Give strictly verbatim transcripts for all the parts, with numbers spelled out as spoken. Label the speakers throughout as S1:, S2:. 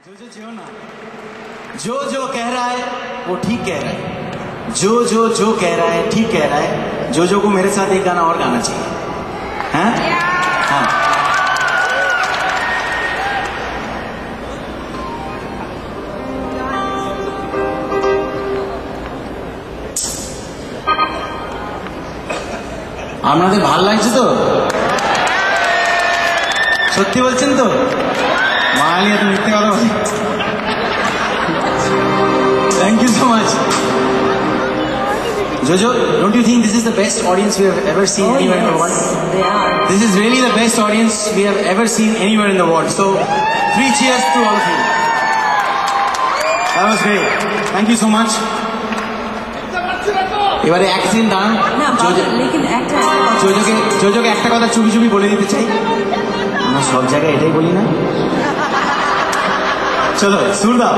S1: जो जो जो ना जो जो कह रहा है वो ठीक कह रहा है, जो जो जो कह रहा है ठीक कह रहा है। जो जो को मेरे साथ एक गाना और गाना चाहिए, हैं? हाँ। আপনাদের ভাল লাগছে তো? সত্যি বলছেন তো? বাঙালি এত মিথ্যে কথা বলে। Thank you so much. Jojo, don't you think this is the best audience we have ever seen oh, anywhere yes, in the world?
S2: They are.
S1: This is really the best audience we have ever seen anywhere in the world. So, three cheers to all of you. That was great. Thank you so much. এবারে এক second দাঁড়ান। জোজোকে জোজোকে একটা কথা চুপি চুপি বলে দিতে চাই, আমরা সব জায়গায় এটাই বলি না। চলো সুর দাও।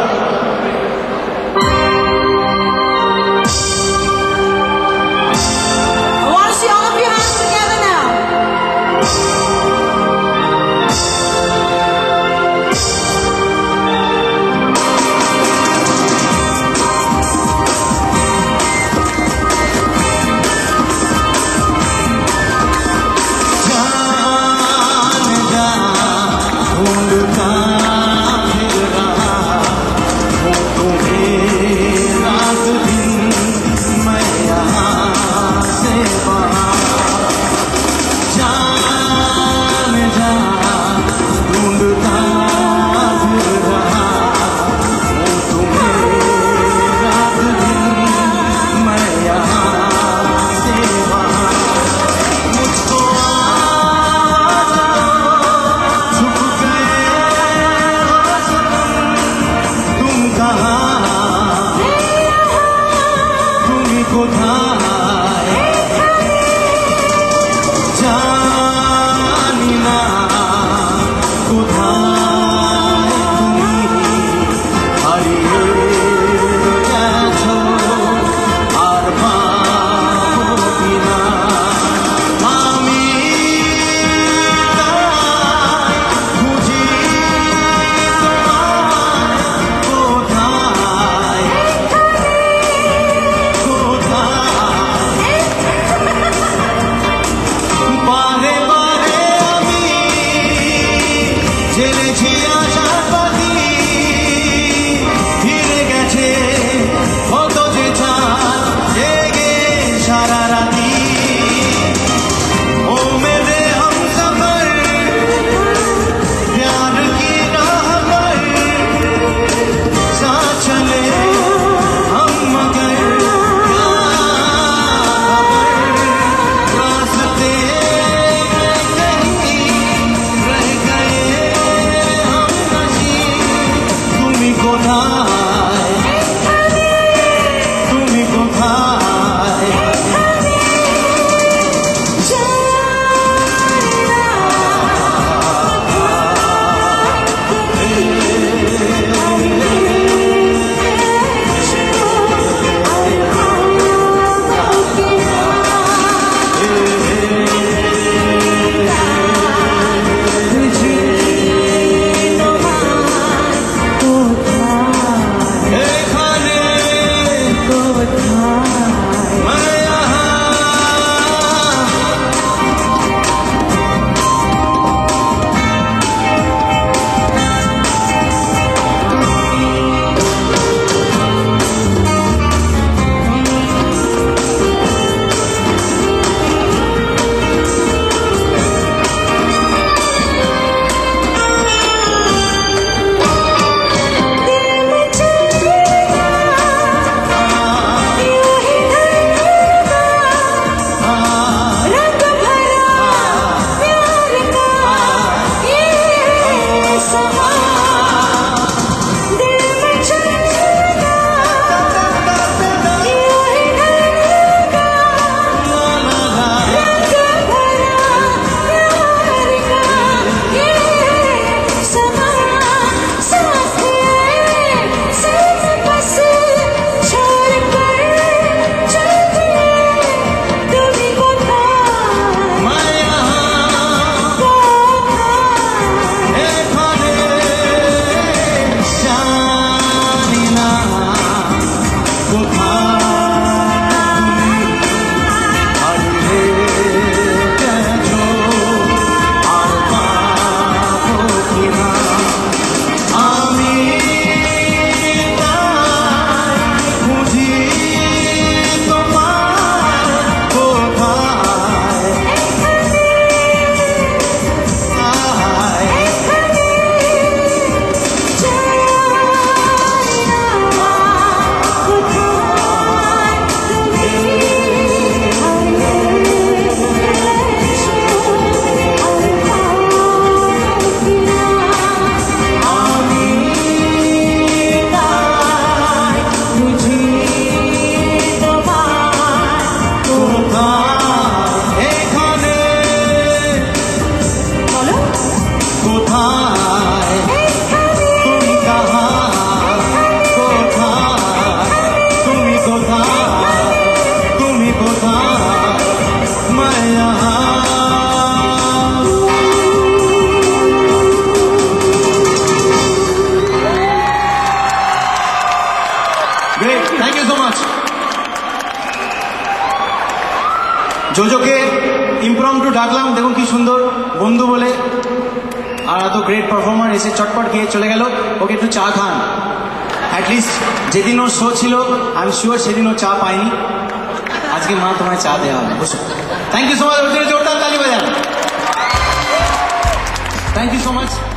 S1: জোজোকে ইম্প্রম্পটু ডাকলাম, দেখুন কি সুন্দর বন্ধু বলে, আর এত গ্রেট পারফর্মার এসে চটপট গিয়ে চলে গেল। ওকে একটু চা খান অ্যাটলিস্ট। যেদিন ওর শো ছিল আমি শিওর সেদিন ও চা পাইনি, আজকে মা তোমায় চা দেওয়া হবে, বসো। থ্যাংক ইউ সো মাচ, জোরদার তালি বাজান। Thank you so much.